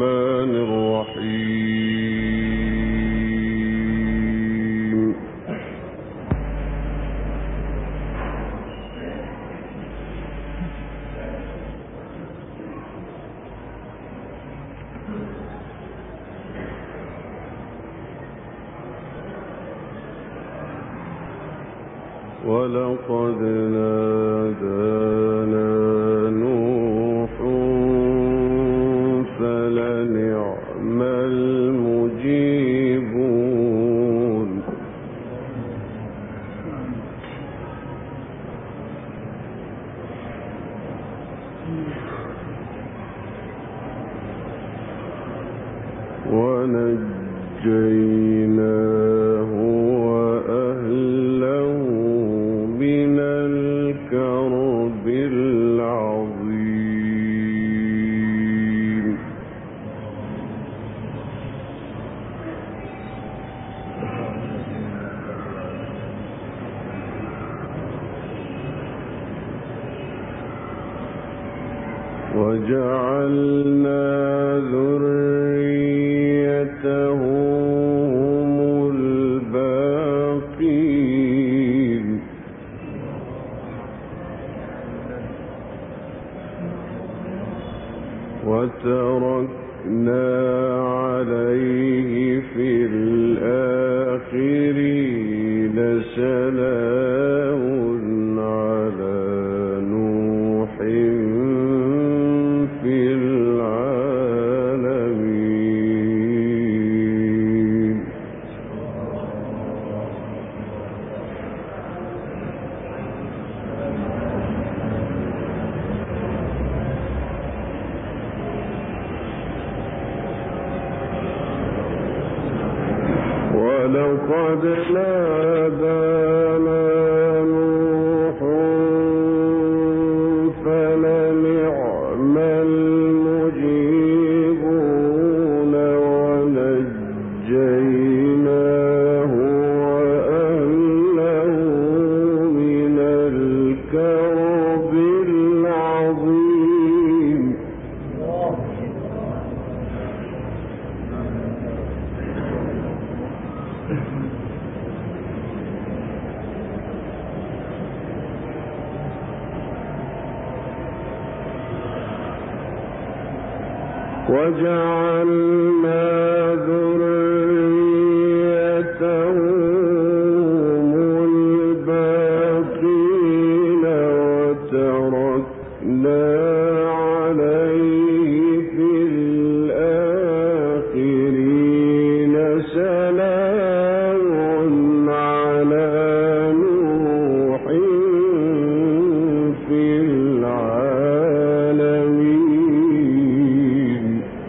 الرحمن الرحيم. ولقد نادانا نوح فلنعم المجيبون. ونجيناه وأهله من الكرب العظيم. وجعلنا ذريته هم الباقين. وتركنا عليه في الآخرين سلام على نوح في العالمين. ولقد نادانا نوح فلنعم المجيبون. ونجيناه وأهله من الكرب العظيم. وجعلنا ذريته هم الباقين. وتركنا عليه في الآخرين سلام على نوح في العالمين.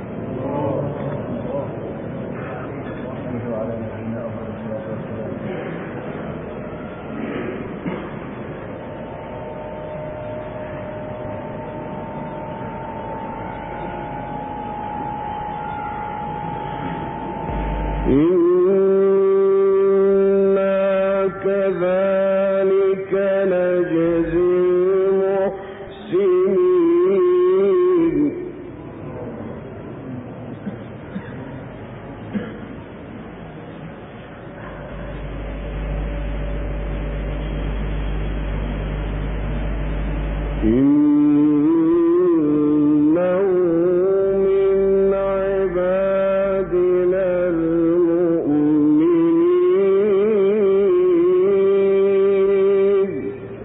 إنا كذلك نجزي المحسنين. إنه من عبادنا المؤمنين.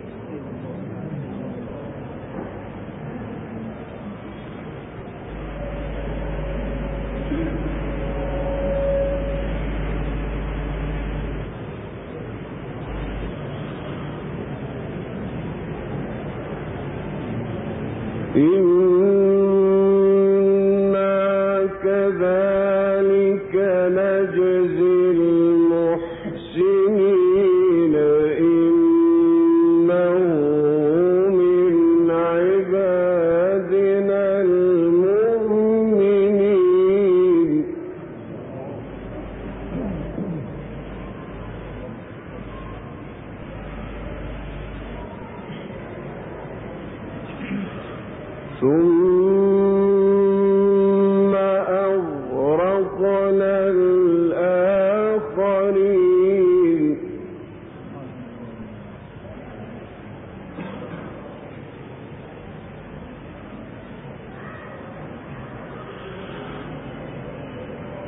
إنا كذلك نجزي المحسنين. إنه من عبادنا المؤمنين. ثم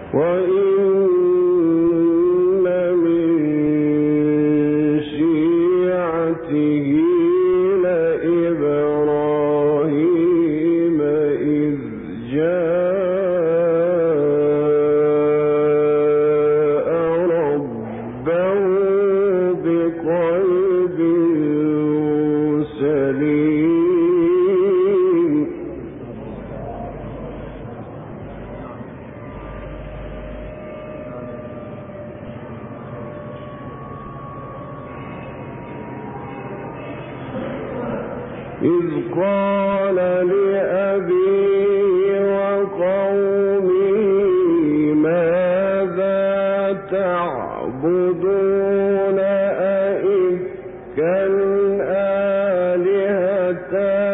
إذ قال لأبيه وقومه ماذا تعبدون أئفكا آلهة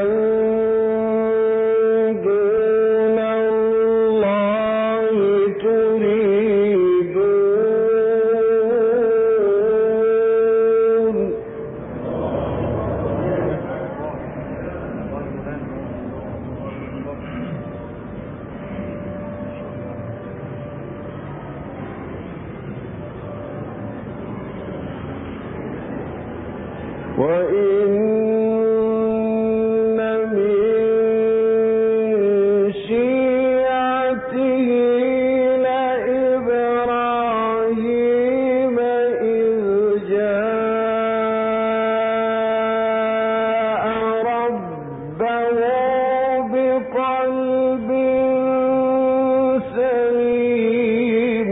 دون الله تريدون. وإن من شيعته لإبراهيم إذ جاء ربه بقلب سليم.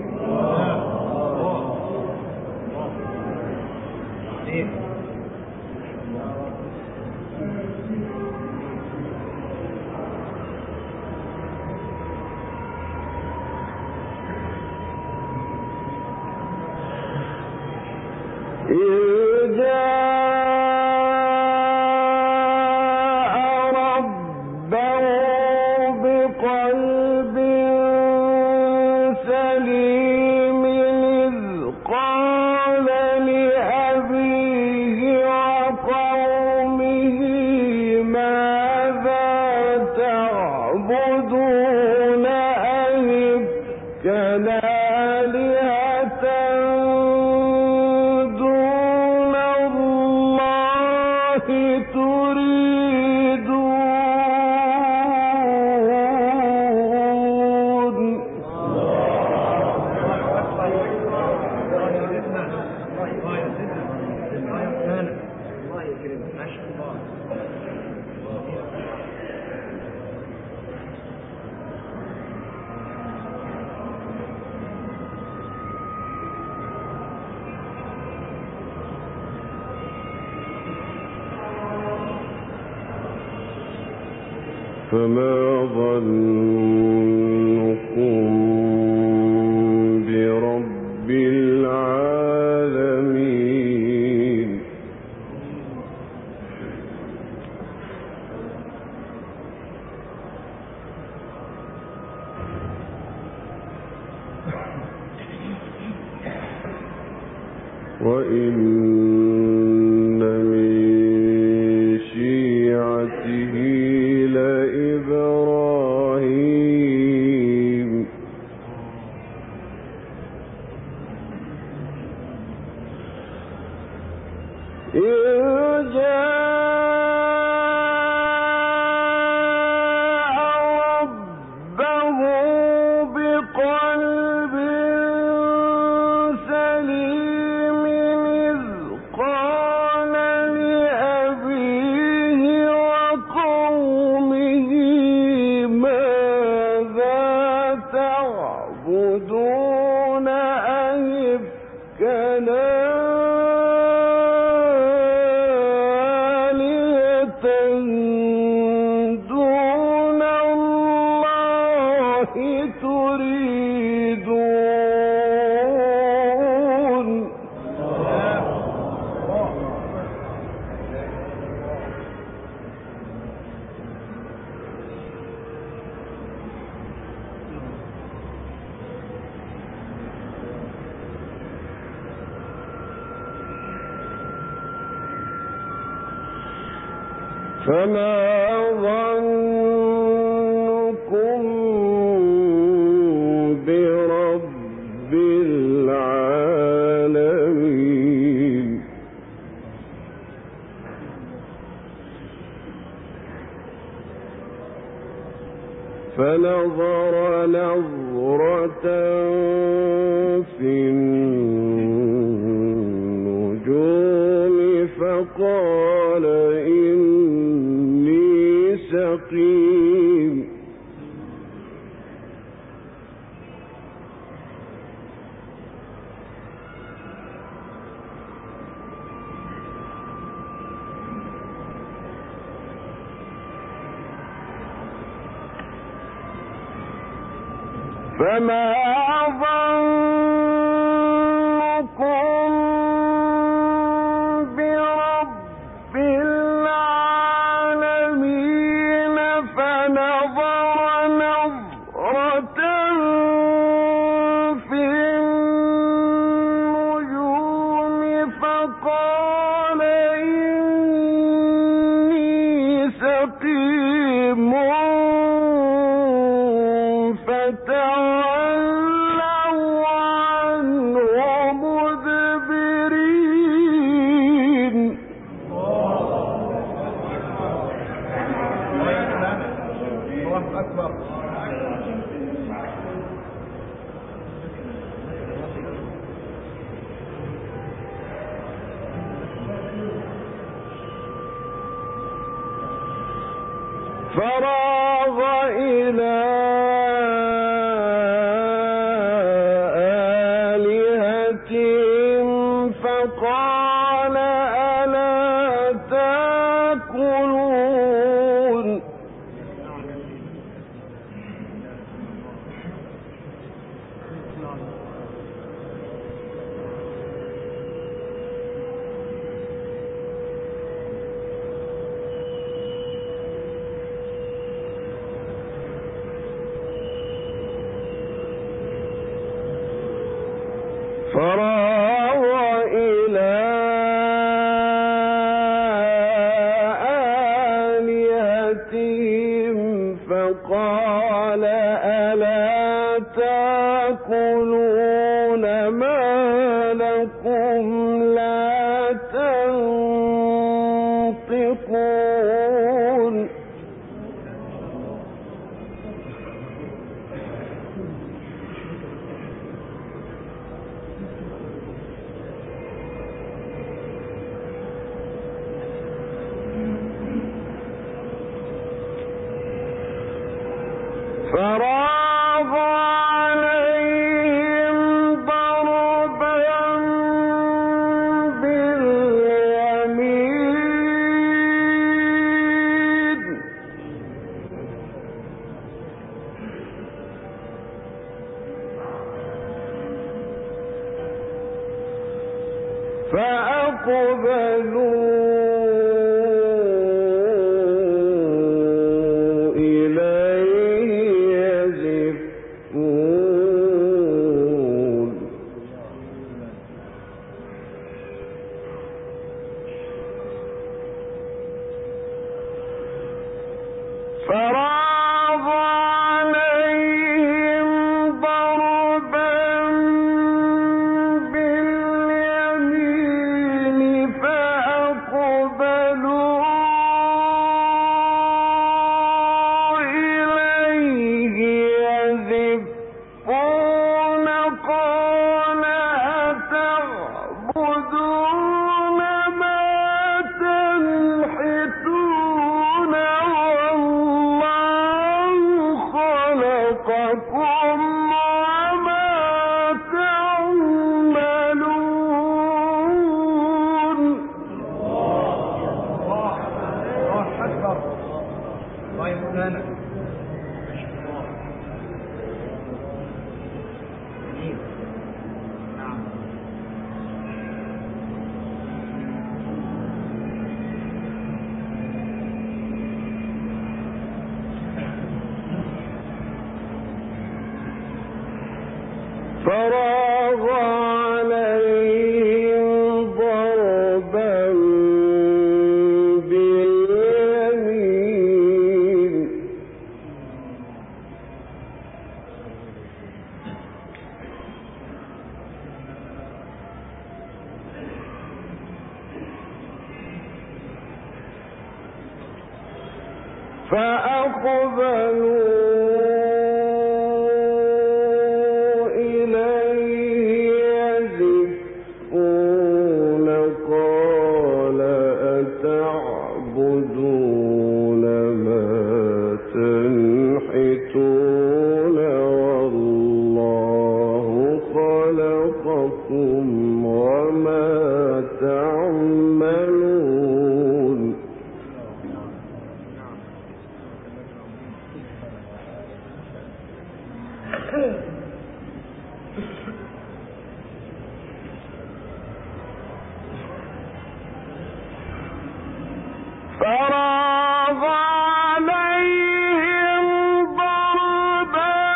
إذ جاء ربه بقلب سليم إذ قال لأبيه وقومه ماذا تعبدون أئفكا آلهة دون الله تريدون. فما ظنكم برب العالمين. وإن من شيعته لإبراهيم إذ جاء ربه بقلب سليم إذ قال لأبيه وقومه ماذا تعبدون أئفكا آلهة دون الله تريدون. فما ظنكم برب فنظر نظرة في النجوم فقال إني سقيم. فما ظنكم برب العالمين فنظر نظرة في النجوم فقال إني سقيم فتولوا عنه مدبرين. الله أكبر. فراغ إلى آلهتهم فقال ألا تأكلون. فراغ إلى آلهتهم فقال ألا تأكلون ما لكم لا تنطقون. فراغ عليهم ضربا باليمين فأقبلوا فراغ عليهم ضربا باليمين فأقبلوا إليه يزفون قال أتعبدون ما تنحتون خلقكم وما تعملون. الله أكبر. الله يمولانا. نعم. فراغ عليهم ضربا باليمين فأقبلوا فراغ عليهم ضربا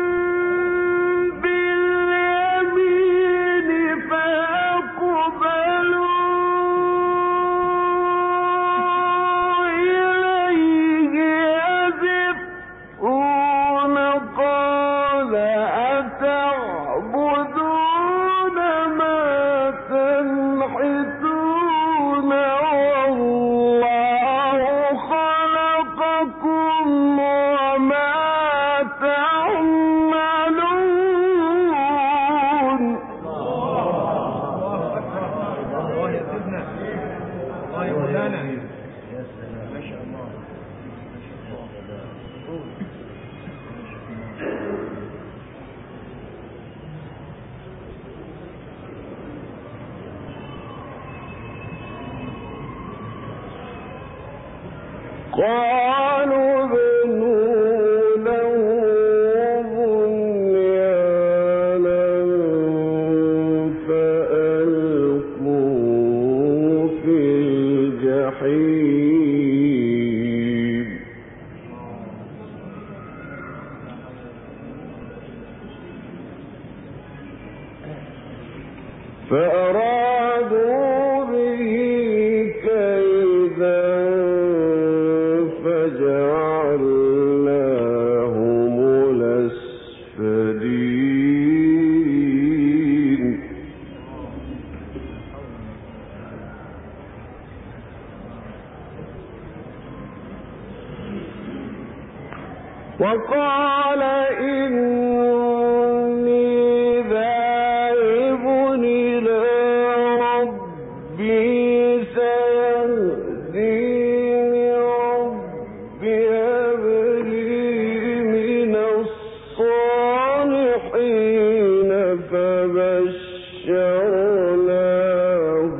باليمين فأقبلوا إليه يزفون قال أتعبدون ما تنحتون والله خلقكم وما تعملون. الله أكبر. الله يا سيدنا. الله يا مولانا. ما شاء الله. قالوا بنوا له بنيانا فألقوه في الجحيم فأرادوا به كيدا فجعلناهم الأسفلين. وقال إني ذاهب إلى ربي سيهديني ربي هب لي من الصالحين فبشرناه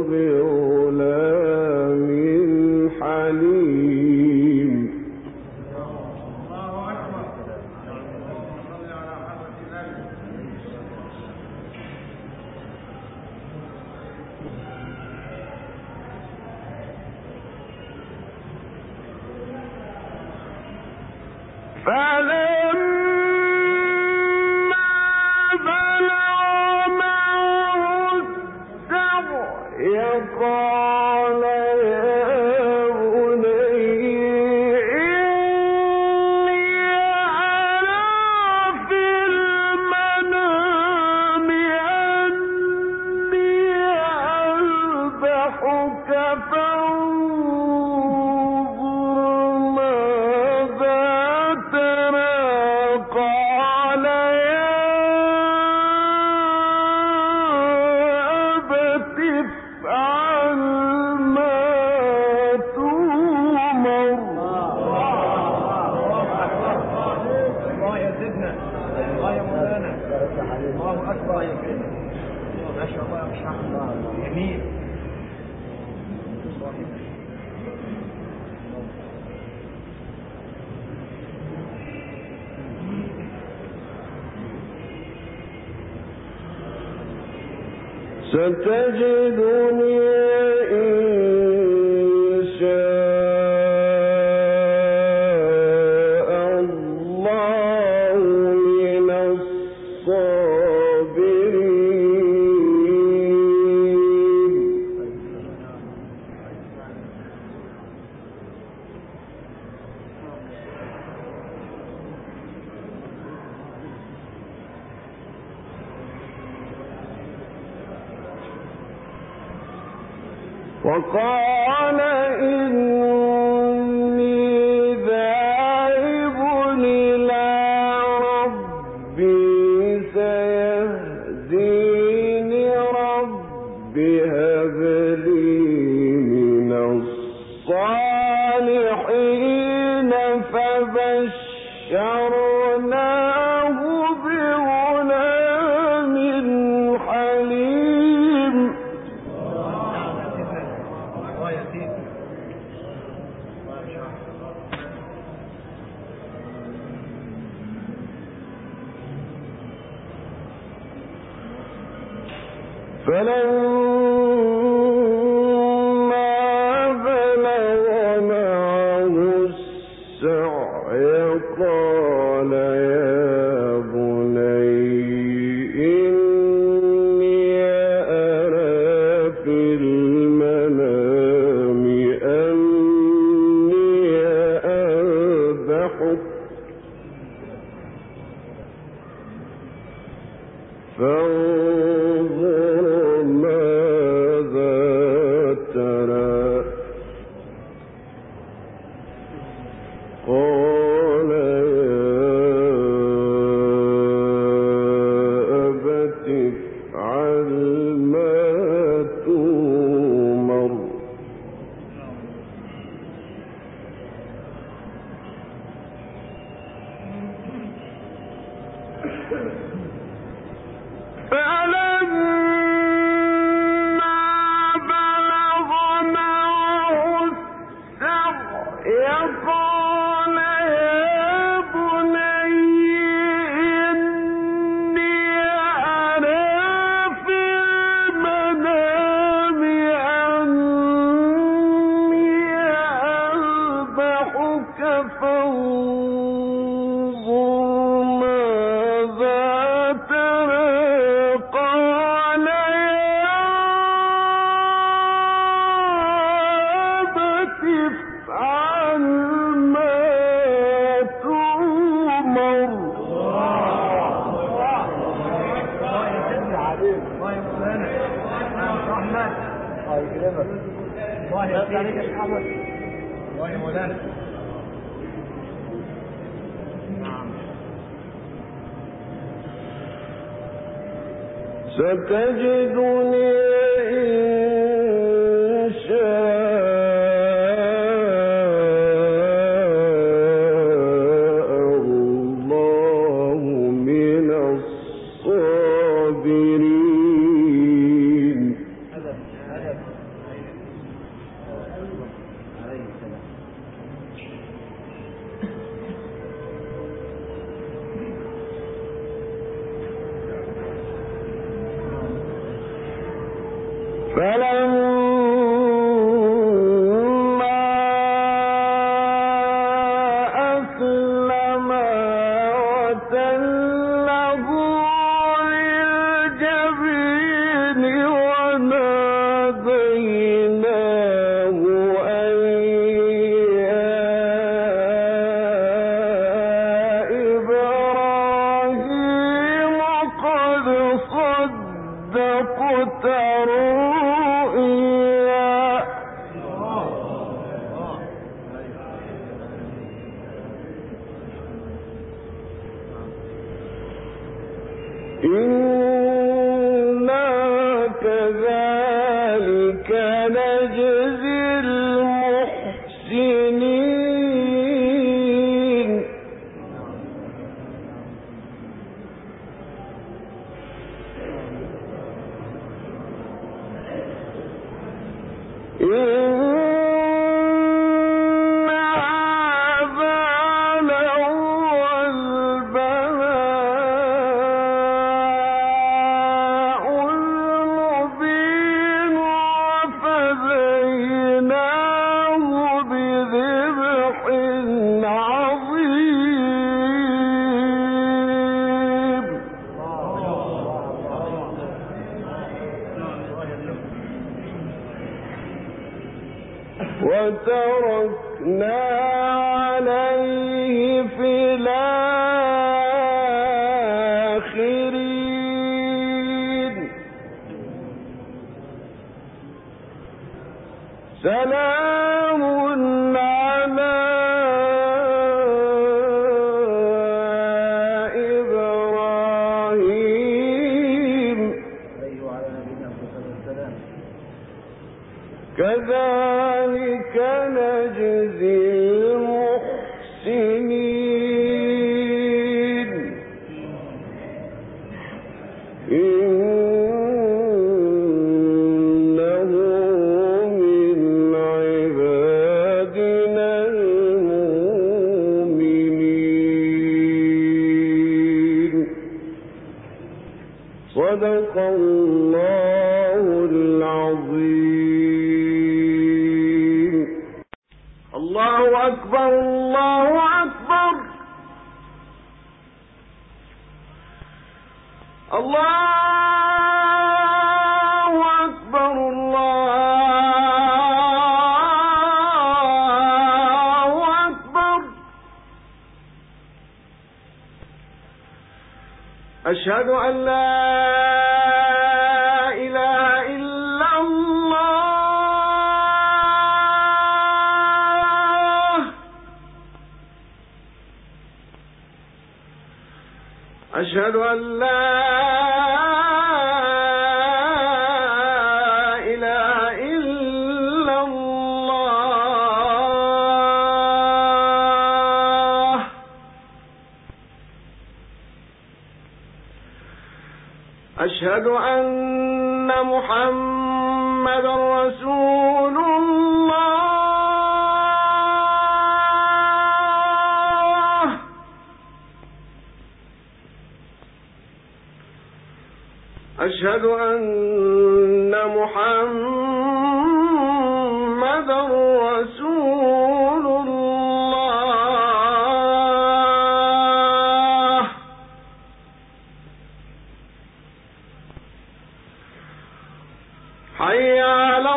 بغلام حليم. الله أكبر. صل على حضرة النبي. فلما بلغ معه السعي قال يا بني إني أرى في المنام أني أذبحك فانظر ماذا ترى قال يا أبت افعل ما تؤمر. الله يا سيدنا. الله يا مولانا. الله أكبر يا سيدنا. ما شاء الله يا شيخ. جميل. ستجدني إن شاء الله من الصابرين. وقال إني ذاهب إلى ربي سيهديني ربي هب لي من الصالحين فبشرناه بغلام حليم. الله يا سيدنا. ستجدني إن شاء الله من الصابرين. فلما أسلما وتله للجبين وناديناه أن يا إبراهيم قد صدقت إنا كذلك نجزي المحسنين. وتركنا عليه في الآخرين. سلام على إبراهيم كذلك نجزي المحسنين. إنه من عبادنا المؤمنين. صدق الله العظيم. الله أكبر الله أكبر الله أكبر الله أكبر. أشهد أن لا إله إلا الله. أشهد أن لا إله إلا الله. أشهد أن محمدا رسول الله. أشهد أن محمدا رسول الله. حي على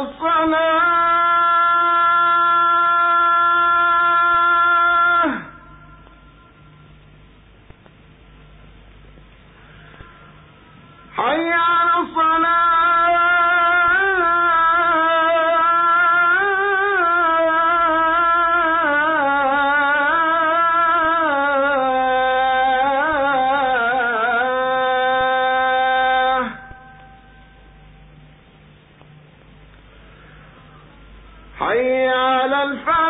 الصلاة. حي على الصلاة. حي على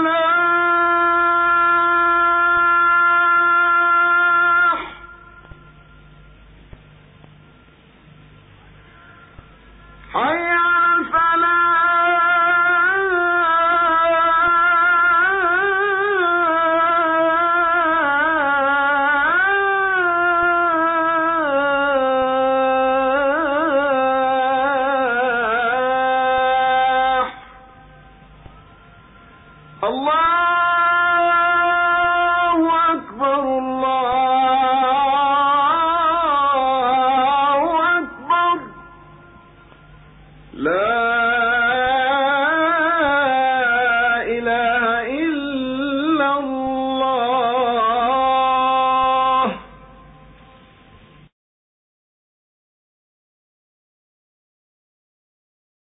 الفلاح. حي على الفلاح. الله